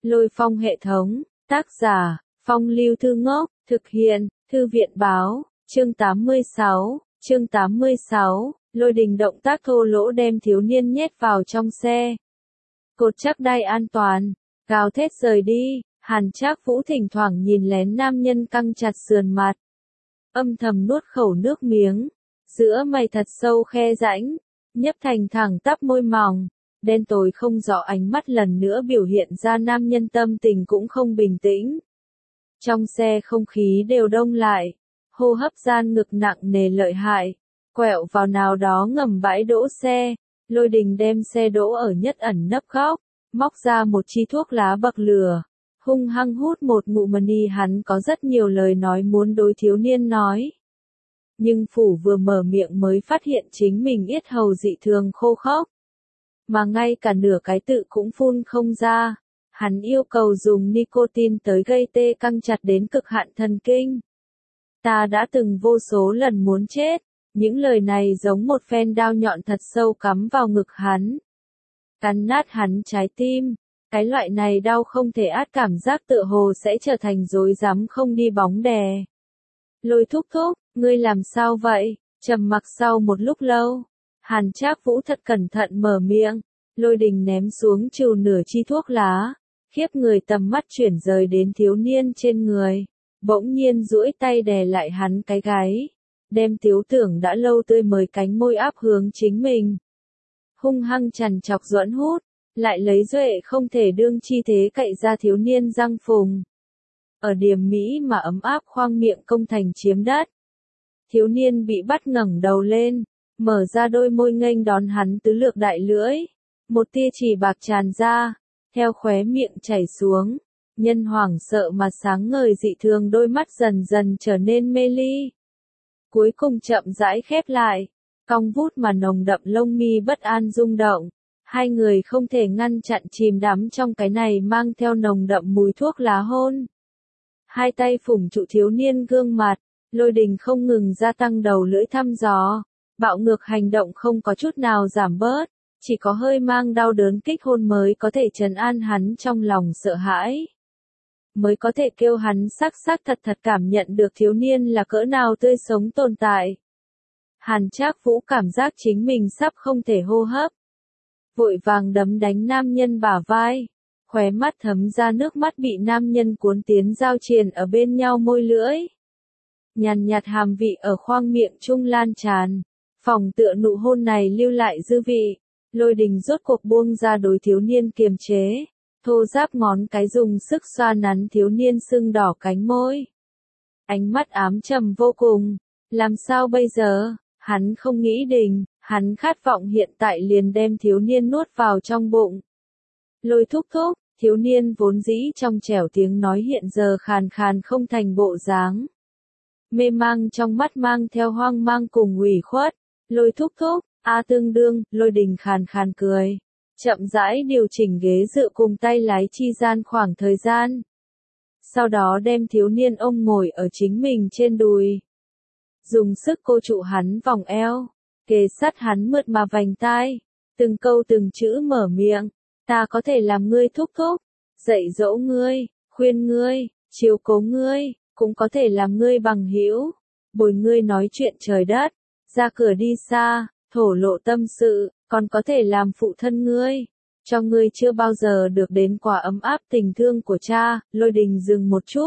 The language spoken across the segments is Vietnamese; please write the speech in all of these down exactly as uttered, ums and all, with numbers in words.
Lôi Phong hệ thống, tác giả, Phong Lưu Thư Ngốc, thực hiện, Thư viện báo, chương tám mươi sáu, chương tám mươi sáu, Lôi Đình động tác thô lỗ đem thiếu niên nhét vào trong xe. Cột chắc đai an toàn, gào thét rời đi, Hàn Trác Vũ thỉnh thoảng nhìn lén nam nhân căng chặt sườn mặt. Âm thầm nuốt khẩu nước miếng, giữa mày thật sâu khe rãnh, nhấp thành thẳng tắp môi mỏng, đen tối không rõ ánh mắt lần nữa biểu hiện ra nam nhân tâm tình cũng không bình tĩnh. Trong xe không khí đều đông lại, hô hấp gian ngực nặng nề lợi hại, quẹo vào nào đó ngầm bãi đỗ xe, Lôi Đình đem xe đỗ ở nhất ẩn nấp góc, móc ra một chi thuốc lá bậc lửa, hung hăng hút một ngụm mani. Hắn có rất nhiều lời nói muốn đối thiếu niên nói. Nhưng phủ vừa mở miệng mới phát hiện chính mình yết hầu dị thường khô khốc, mà ngay cả nửa cái tự cũng phun không ra. Hắn yêu cầu dùng nicotine tới gây tê căng chặt đến cực hạn thần kinh. Ta đã từng vô số lần muốn chết, những lời này giống một phen đao nhọn thật sâu cắm vào ngực hắn, cắn nát hắn trái tim. Cái loại này đau không thể át, cảm giác tựa hồ sẽ trở thành rối rắm không đi bóng đè. Lôi thúc thúc, ngươi làm sao vậy? Trầm mặc sau một lúc lâu, Hàn Trác Vũ thật cẩn thận mở miệng. Lôi Đình ném xuống chùu nửa chi thuốc lá, khiếp người tầm mắt chuyển rời đến thiếu niên trên người, bỗng nhiên duỗi tay đè lại hắn cái gáy, đem thiếu tưởng đã lâu tươi mới cánh môi áp hướng chính mình. Hung hăng chằn chọc duẫn hút, lại lấy duệ không thể đương chi thế cậy ra thiếu niên răng phùng. Ở điểm mỹ mà ấm áp khoang miệng công thành chiếm đất. Thiếu niên bị bắt ngẩng đầu lên, mở ra đôi môi nghênh đón hắn tứ lược đại lưỡi. Một tia chỉ bạc tràn ra, theo khóe miệng chảy xuống, nhân hoảng sợ mà sáng ngời dị thường đôi mắt dần dần trở nên mê ly. Cuối cùng chậm rãi khép lại, cong vút mà nồng đậm lông mi bất an rung động. Hai người không thể ngăn chặn chìm đắm trong cái này mang theo nồng đậm mùi thuốc lá hôn. Hai tay phủng trụ thiếu niên gương mặt, Lôi Đình không ngừng gia tăng đầu lưỡi thăm dò, bạo ngược hành động không có chút nào giảm bớt. Chỉ có hơi mang đau đớn kích hôn mới có thể trấn an hắn trong lòng sợ hãi. Mới có thể kêu hắn xác xác thật thật cảm nhận được thiếu niên là cỡ nào tươi sống tồn tại. Hàn Trác Vũ cảm giác chính mình sắp không thể hô hấp. Vội vàng đấm đánh nam nhân bả vai. Khóe mắt thấm ra nước mắt bị nam nhân cuốn tiến giao triền ở bên nhau môi lưỡi. Nhàn nhạt hàm vị ở khoang miệng trung lan tràn. Phòng tựa nụ hôn này lưu lại dư vị. Lôi Đình rốt cuộc buông ra đối thiếu niên kiềm chế, thô ráp ngón cái dùng sức xoa nắn thiếu niên sưng đỏ cánh môi. Ánh mắt ám trầm vô cùng, làm sao bây giờ? Hắn không nghĩ Đình, hắn khát vọng hiện tại liền đem thiếu niên nuốt vào trong bụng. Lôi thúc thúc, thiếu niên vốn dĩ trong trẻo tiếng nói hiện giờ khàn khàn không thành bộ dáng. Mê mang trong mắt mang theo hoang mang cùng ủy khuất. Lôi thúc thúc. A tương đương, Lôi Đình khàn khàn cười, chậm rãi điều chỉnh ghế dựa cùng tay lái chi gian khoảng thời gian. Sau đó đem thiếu niên ôm ngồi ở chính mình trên đùi. Dùng sức cô trụ hắn vòng eo, kề sát hắn mượt mà vành tai, từng câu từng chữ mở miệng, ta có thể làm ngươi thúc thúc, dạy dỗ ngươi, khuyên ngươi, chiếu cố ngươi, cũng có thể làm ngươi bằng hữu, bồi ngươi nói chuyện trời đất, ra cửa đi xa. Thổ lộ tâm sự, còn có thể làm phụ thân ngươi, cho ngươi chưa bao giờ được đến quả ấm áp tình thương của cha. Lôi Đình dừng một chút,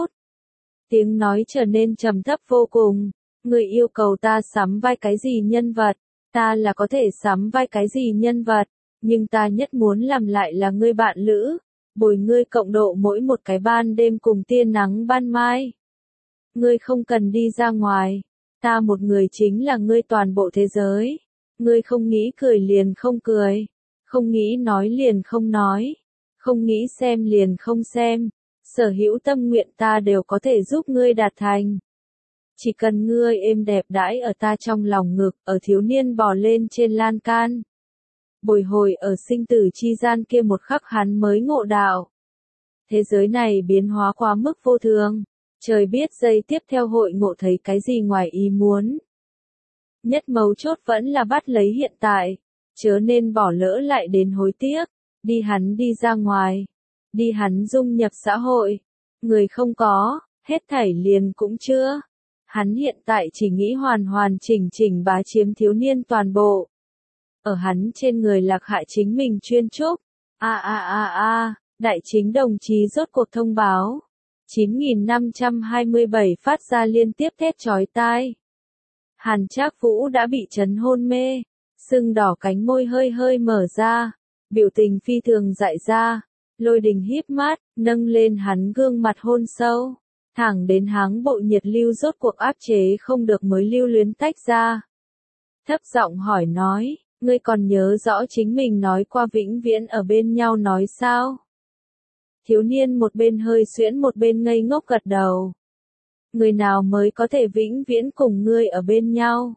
tiếng nói trở nên trầm thấp vô cùng. Ngươi yêu cầu ta sắm vai cái gì nhân vật, ta là có thể sắm vai cái gì nhân vật, nhưng ta nhất muốn làm lại là ngươi bạn lữ, bồi ngươi cộng độ mỗi một cái ban đêm cùng tia nắng ban mai. Ngươi không cần đi ra ngoài, ta một người chính là ngươi toàn bộ thế giới. Ngươi không nghĩ cười liền không cười, không nghĩ nói liền không nói, không nghĩ xem liền không xem, sở hữu tâm nguyện ta đều có thể giúp ngươi đạt thành. Chỉ cần ngươi êm đẹp đãi ở ta trong lòng ngực. Ở thiếu niên bò lên trên lan can, bồi hồi ở sinh tử chi gian kia một khắc hắn mới ngộ đạo. Thế giới này biến hóa quá mức vô thường, trời biết giây tiếp theo hội ngộ thấy cái gì ngoài ý muốn. Nhất mấu chốt vẫn là bắt lấy hiện tại, chớ nên bỏ lỡ lại đến hối tiếc. Đi hắn đi ra ngoài, đi hắn dung nhập xã hội. Người không có, hết thảy liền cũng chưa. Hắn hiện tại chỉ nghĩ hoàn hoàn chỉnh chỉnh bá chiếm thiếu niên toàn bộ. Ở hắn trên người lạc hại chính mình chuyên trúc. A a a a, đại chính đồng chí rốt cuộc thông báo. chín nghìn năm trăm hai mươi bảy phát ra liên tiếp thét chói tai. Hàn Trác Vũ đã bị chấn hôn mê, sưng đỏ cánh môi hơi hơi mở ra, biểu tình phi thường dại ra. Lôi Đình híp mắt, nâng lên hắn gương mặt hôn sâu, thẳng đến háng bộ nhiệt lưu rốt cuộc áp chế không được mới lưu luyến tách ra. Thấp giọng hỏi nói, ngươi còn nhớ rõ chính mình nói qua vĩnh viễn ở bên nhau nói sao? Thiếu niên một bên hơi xuyễn một bên ngây ngốc gật đầu. Người nào mới có thể vĩnh viễn cùng ngươi ở bên nhau?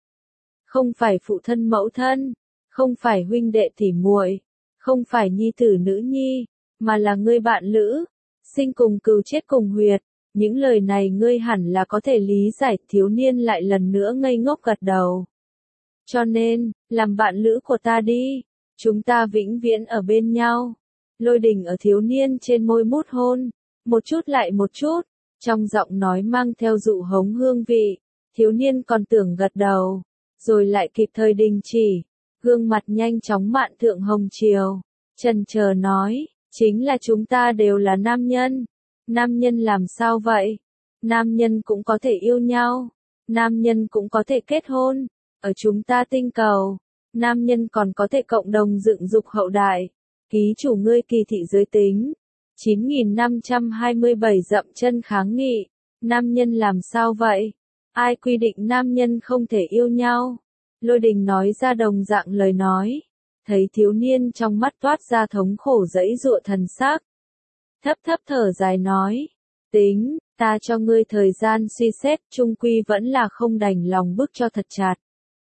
Không phải phụ thân mẫu thân, không phải huynh đệ tỉ muội, không phải nhi tử nữ nhi, mà là ngươi bạn lữ, sinh cùng cừu chết cùng huyệt. Những lời này ngươi hẳn là có thể lý giải. Thiếu niên lại lần nữa ngây ngốc gật đầu. Cho nên, làm bạn lữ của ta đi, chúng ta vĩnh viễn ở bên nhau. Lôi Đình ở thiếu niên trên môi mút hôn, một chút lại một chút, trong giọng nói mang theo dụ hống hương vị. Thiếu niên còn tưởng gật đầu, rồi lại kịp thời đình chỉ, gương mặt nhanh chóng mạn thượng hồng chiều, chần chờ nói, chính là chúng ta đều là nam nhân. Nam nhân làm sao vậy? Nam nhân cũng có thể yêu nhau, nam nhân cũng có thể kết hôn, ở chúng ta tinh cầu, nam nhân còn có thể cộng đồng dựng dục hậu đại. Ký chủ ngươi kỳ thị giới tính. chín nghìn năm trăm hai mươi bảy dậm chân kháng nghị. Nam nhân làm sao vậy? Ai quy định nam nhân không thể yêu nhau? Lôi Đình nói ra đồng dạng lời nói. Thấy thiếu niên trong mắt toát ra thống khổ dẫy dụa thần sắc. Thấp thấp thở dài nói. Tính, ta cho ngươi thời gian suy xét, chung quy vẫn là không đành lòng bức cho thật chặt.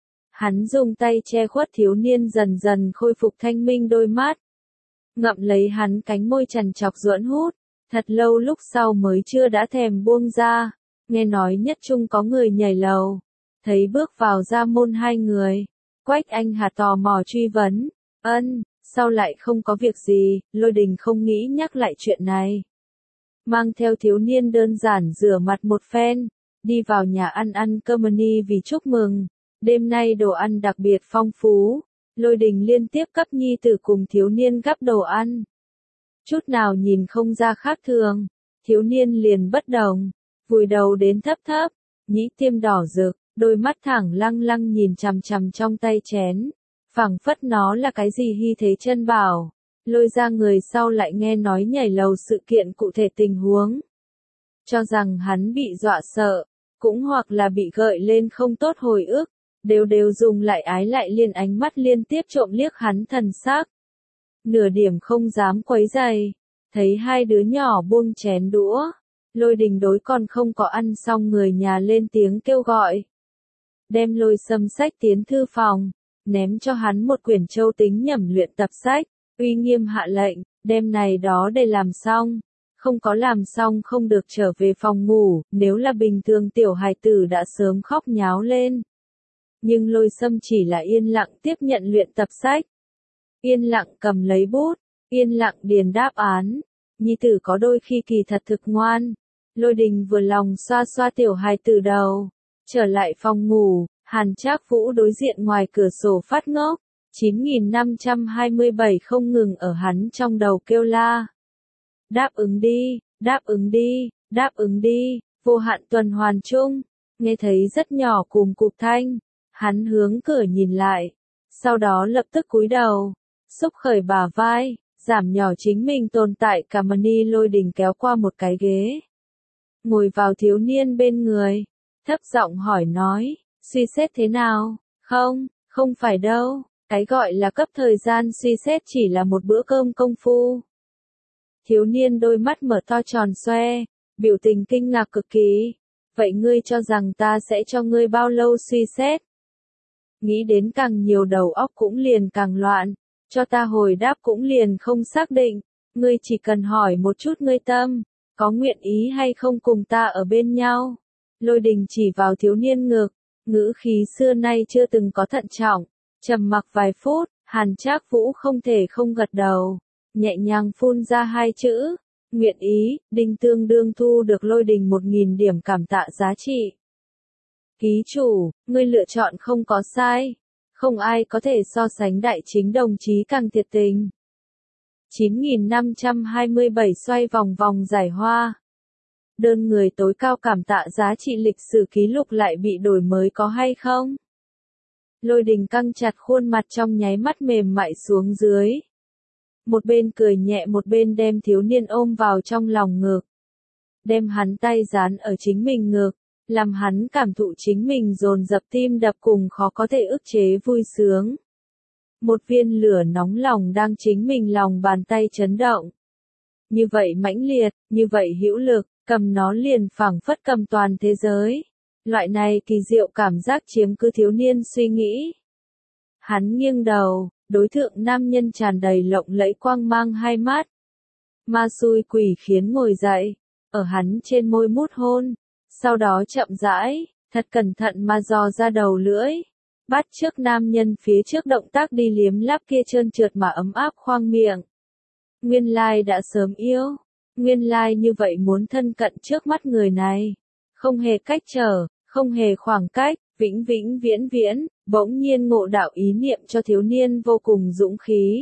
Hắn dùng tay che khuất thiếu niên dần dần khôi phục thanh minh đôi mắt. Ngậm lấy hắn cánh môi trằn trọc duẫn hút, thật lâu lúc sau mới chưa đã thèm buông ra. Nghe nói nhất trung có người nhảy lầu, thấy bước vào ra môn hai người. Quách Anh Hà tò mò truy vấn, ân, sao lại không có việc gì? Lôi Đình không nghĩ nhắc lại chuyện này. Mang theo thiếu niên đơn giản rửa mặt một phen, đi vào nhà ăn ăn cơm ni vì chúc mừng. Đêm nay đồ ăn đặc biệt phong phú. Lôi Đình liên tiếp cấp nhi tử cùng thiếu niên gắp đồ ăn. Chút nào nhìn không ra khác thường, thiếu niên liền bất đồng, vùi đầu đến thấp thấp, nhĩ tiêm đỏ rực, đôi mắt thẳng lăng lăng nhìn chằm chằm trong tay chén, phảng phất nó là cái gì hy thế chân bảo. Lôi ra người sau lại nghe nói nhảy lầu sự kiện cụ thể tình huống, cho rằng hắn bị dọa sợ, cũng hoặc là bị gợi lên không tốt hồi ức. Đều đều dùng lại ái lại liên ánh mắt liên tiếp trộm liếc hắn thần sắc. Nửa điểm không dám quấy giày. Thấy hai đứa nhỏ buông chén đũa. Lôi Đình đối còn không có ăn xong người nhà lên tiếng kêu gọi. Đem Lôi Sâm sách tiến thư phòng. Ném cho hắn một quyển châu tính nhẩm luyện tập sách. Uy nghiêm hạ lệnh, đem này đó để làm xong. Không có làm xong không được trở về phòng ngủ. Nếu là bình thường tiểu hài tử đã sớm khóc nháo lên. Nhưng Lôi Sâm chỉ là yên lặng tiếp nhận luyện tập sách. Yên lặng cầm lấy bút, yên lặng điền đáp án. Nhi tử có đôi khi kỳ thật thực ngoan. Lôi Đình vừa lòng xoa xoa tiểu hài tử đầu. Trở lại phòng ngủ, Hàn Trác Vũ đối diện ngoài cửa sổ phát ngốc. chín nghìn năm trăm hai mươi bảy không ngừng ở hắn trong đầu kêu la. Đáp ứng đi, đáp ứng đi, đáp ứng đi, vô hạn tuần hoàn chung. Nghe thấy rất nhỏ cùm cụp thanh. Hắn hướng cửa nhìn lại, sau đó lập tức cúi đầu, xúc khởi bả vai, giảm nhỏ chính mình tồn tại. Cả mani Lôi Đình kéo qua một cái ghế, ngồi vào thiếu niên bên người, thấp giọng hỏi nói, suy xét thế nào? Không, không phải đâu, cái gọi là cấp thời gian suy xét chỉ là một bữa cơm công phu. Thiếu niên đôi mắt mở to tròn xoe, biểu tình kinh ngạc cực kỳ. Vậy ngươi cho rằng ta sẽ cho ngươi bao lâu suy xét? Nghĩ đến càng nhiều đầu óc cũng liền càng loạn, cho ta hồi đáp cũng liền không xác định, ngươi chỉ cần hỏi một chút ngươi tâm, có nguyện ý hay không cùng ta ở bên nhau. Lôi Đình chỉ vào thiếu niên ngực, ngữ khí xưa nay chưa từng có thận trọng, trầm mặc vài phút, Hàn Trác Vũ không thể không gật đầu, nhẹ nhàng phun ra hai chữ, nguyện ý, Đinh tương đương thu được Lôi Đình một nghìn điểm cảm tạ giá trị. Ký chủ, ngươi lựa chọn không có sai. Không ai có thể so sánh đại chính đồng chí càng thiệt tình. chín nghìn năm trăm hai mươi bảy xoay vòng vòng giải hoa. Đơn người tối cao cảm tạ giá trị lịch sử ký lục lại bị đổi mới có hay không? Lôi Đình căng chặt khuôn mặt trong nháy mắt mềm mại xuống dưới. Một bên cười nhẹ một bên đem thiếu niên ôm vào trong lòng ngực. Đem hắn tay dán ở chính mình ngực, làm hắn cảm thụ chính mình dồn dập tim đập cùng khó có thể ức chế vui sướng. Một viên lửa nóng lòng đang chính mình lòng bàn tay chấn động. Như vậy mãnh liệt, như vậy hữu lực, cầm nó liền phảng phất cầm toàn thế giới. Loại này kỳ diệu cảm giác chiếm cứ thiếu niên suy nghĩ. Hắn nghiêng đầu, đối thượng nam nhân tràn đầy lộng lẫy quang mang hai mắt. Ma xui quỷ khiến ngồi dậy, ở hắn trên môi mút hôn, sau đó chậm rãi, thật cẩn thận mà dò ra đầu lưỡi. Bắt trước nam nhân phía trước động tác đi liếm láp kia trơn trượt mà ấm áp khoang miệng. Nguyên lai đã sớm yêu, nguyên lai như vậy muốn thân cận trước mắt người này. Không hề cách trở, không hề khoảng cách, vĩnh vĩnh viễn viễn, bỗng nhiên ngộ đạo ý niệm cho thiếu niên vô cùng dũng khí.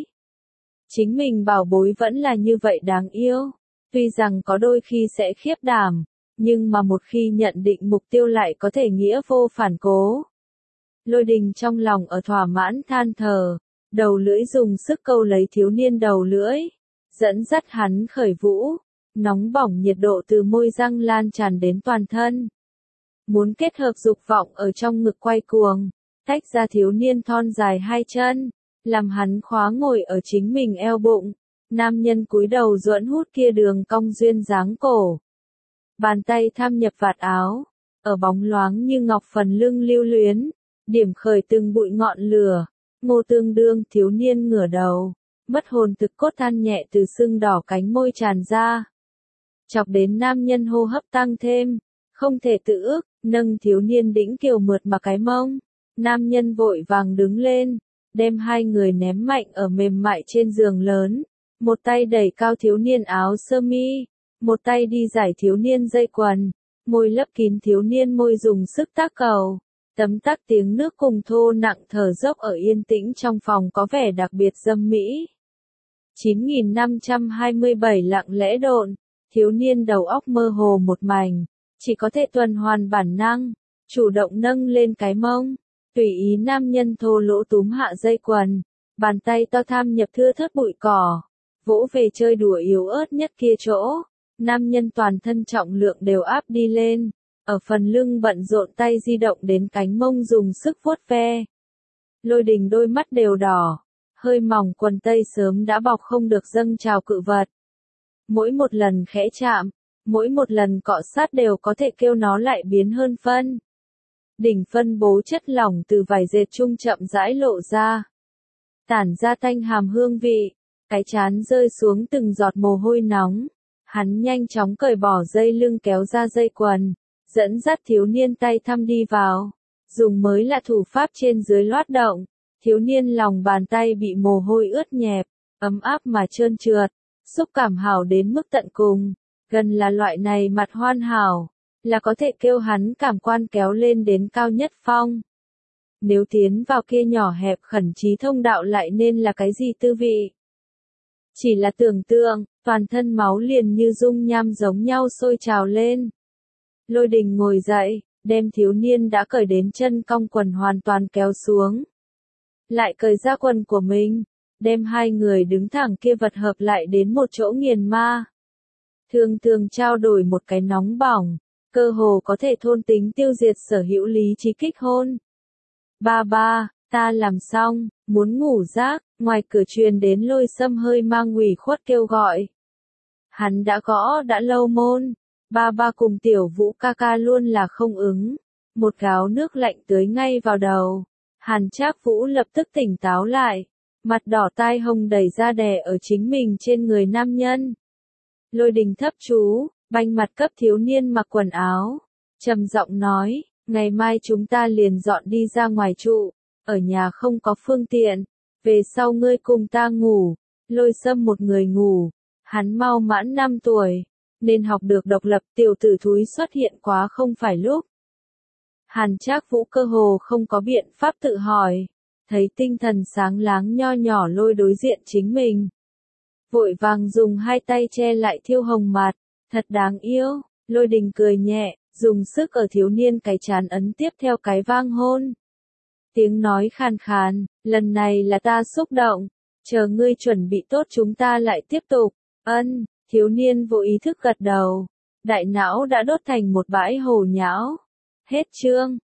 Chính mình bảo bối vẫn là như vậy đáng yêu, tuy rằng có đôi khi sẽ khiếp đảm, nhưng mà một khi nhận định mục tiêu lại có thể nghĩa vô phản cố. Lôi Đình trong lòng ở thỏa mãn than thở, đầu lưỡi dùng sức câu lấy thiếu niên đầu lưỡi, dẫn dắt hắn khởi vũ, nóng bỏng nhiệt độ từ môi răng lan tràn đến toàn thân. Muốn kết hợp dục vọng ở trong ngực quay cuồng, tách ra thiếu niên thon dài hai chân, làm hắn khóa ngồi ở chính mình eo bụng, nam nhân cúi đầu duẫn hút kia đường cong duyên dáng cổ. Bàn tay tham nhập vạt áo, ở bóng loáng như ngọc phần lưng lưu luyến, điểm khởi từng bụi ngọn lửa, Ngô Tương đương thiếu niên ngửa đầu, mất hồn thực cốt than nhẹ từ sưng đỏ cánh môi tràn ra. Chọc đến nam nhân hô hấp tăng thêm, không thể tự ức, nâng thiếu niên đĩnh kiều mượt mà cái mông. Nam nhân vội vàng đứng lên, đem hai người ném mạnh ở mềm mại trên giường lớn, một tay đẩy cao thiếu niên áo sơ mi, một tay đi giải thiếu niên dây quần, môi lấp kín thiếu niên môi dùng sức tác cầu. Tấm tắc tiếng nước cùng thô nặng thở dốc ở yên tĩnh trong phòng có vẻ đặc biệt dâm mỹ. chín nghìn năm trăm hai mươi bảy lặng lẽ độn, thiếu niên đầu óc mơ hồ một mảnh, chỉ có thể tuần hoàn bản năng, chủ động nâng lên cái mông, tùy ý nam nhân thô lỗ túm hạ dây quần, bàn tay to tham nhập thưa thớt bụi cỏ, vỗ về chơi đùa yếu ớt nhất kia chỗ, nam nhân toàn thân trọng lượng đều áp đi lên. Ở phần lưng bận rộn tay di động đến cánh mông dùng sức vuốt ve. Lôi Đình đôi mắt đều đỏ, hơi mỏng quần tây sớm đã bọc không được dâng trào cự vật. Mỗi một lần khẽ chạm, mỗi một lần cọ sát đều có thể kêu nó lại biến hơn phân. Đỉnh phân bố chất lỏng từ vải dệt trung chậm rãi lộ ra. Tản ra tanh hàm hương vị, cái chán rơi xuống từng giọt mồ hôi nóng. Hắn nhanh chóng cởi bỏ dây lưng kéo ra dây quần. Dẫn dắt thiếu niên tay thăm đi vào, dùng mới lạ thủ pháp trên dưới loát động, thiếu niên lòng bàn tay bị mồ hôi ướt nhẹp, ấm áp mà trơn trượt, xúc cảm hảo đến mức tận cùng, gần là loại này mặt hoàn hảo, là có thể kêu hắn cảm quan kéo lên đến cao nhất phong. Nếu tiến vào kia nhỏ hẹp khẩn trí thông đạo lại nên là cái gì tư vị? Chỉ là tưởng tượng, toàn thân máu liền như dung nham giống nhau sôi trào lên. Lôi Đình ngồi dậy, đem thiếu niên đã cởi đến chân cong quần hoàn toàn kéo xuống. Lại cởi ra quần của mình, đem hai người đứng thẳng kia vật hợp lại đến một chỗ nghiền ma. Thường thường trao đổi một cái nóng bỏng, cơ hồ có thể thôn tính tiêu diệt sở hữu lý trí kích hôn. Ba ba, ta làm xong, muốn ngủ giấc, ngoài cửa truyền đến Lôi Sâm hơi mang ủy khuất kêu gọi. Hắn đã gõ đã lâu môn. Ba ba cùng tiểu Vũ ca ca luôn là không ứng, một gáo nước lạnh tưới ngay vào đầu. Hàn Trác Vũ lập tức tỉnh táo lại, mặt đỏ tai hồng đẩy ra đè ở chính mình trên người nam nhân. Lôi Đình thấp chú, banh mặt cấp thiếu niên mặc quần áo, trầm giọng nói, ngày mai chúng ta liền dọn đi ra ngoài trụ, ở nhà không có phương tiện, về sau ngươi cùng ta ngủ, Lôi Sâm một người ngủ, hắn mau mãn năm tuổi, nên học được độc lập, tiểu tử thúi xuất hiện quá không phải lúc. Hàn Trác Vũ cơ hồ không có biện pháp tự hỏi, thấy tinh thần sáng láng nho nhỏ Lôi đối diện chính mình. Vội vàng dùng hai tay che lại thiêu hồng mặt, thật đáng yêu, Lôi Đình cười nhẹ, dùng sức ở thiếu niên cái trán ấn tiếp theo cái vang hôn. Tiếng nói khàn khàn, lần này là ta xúc động, chờ ngươi chuẩn bị tốt chúng ta lại tiếp tục, ân, thiếu niên vô ý thức gật đầu, đại não đã đốt thành một bãi hồ nhão. Hết chương.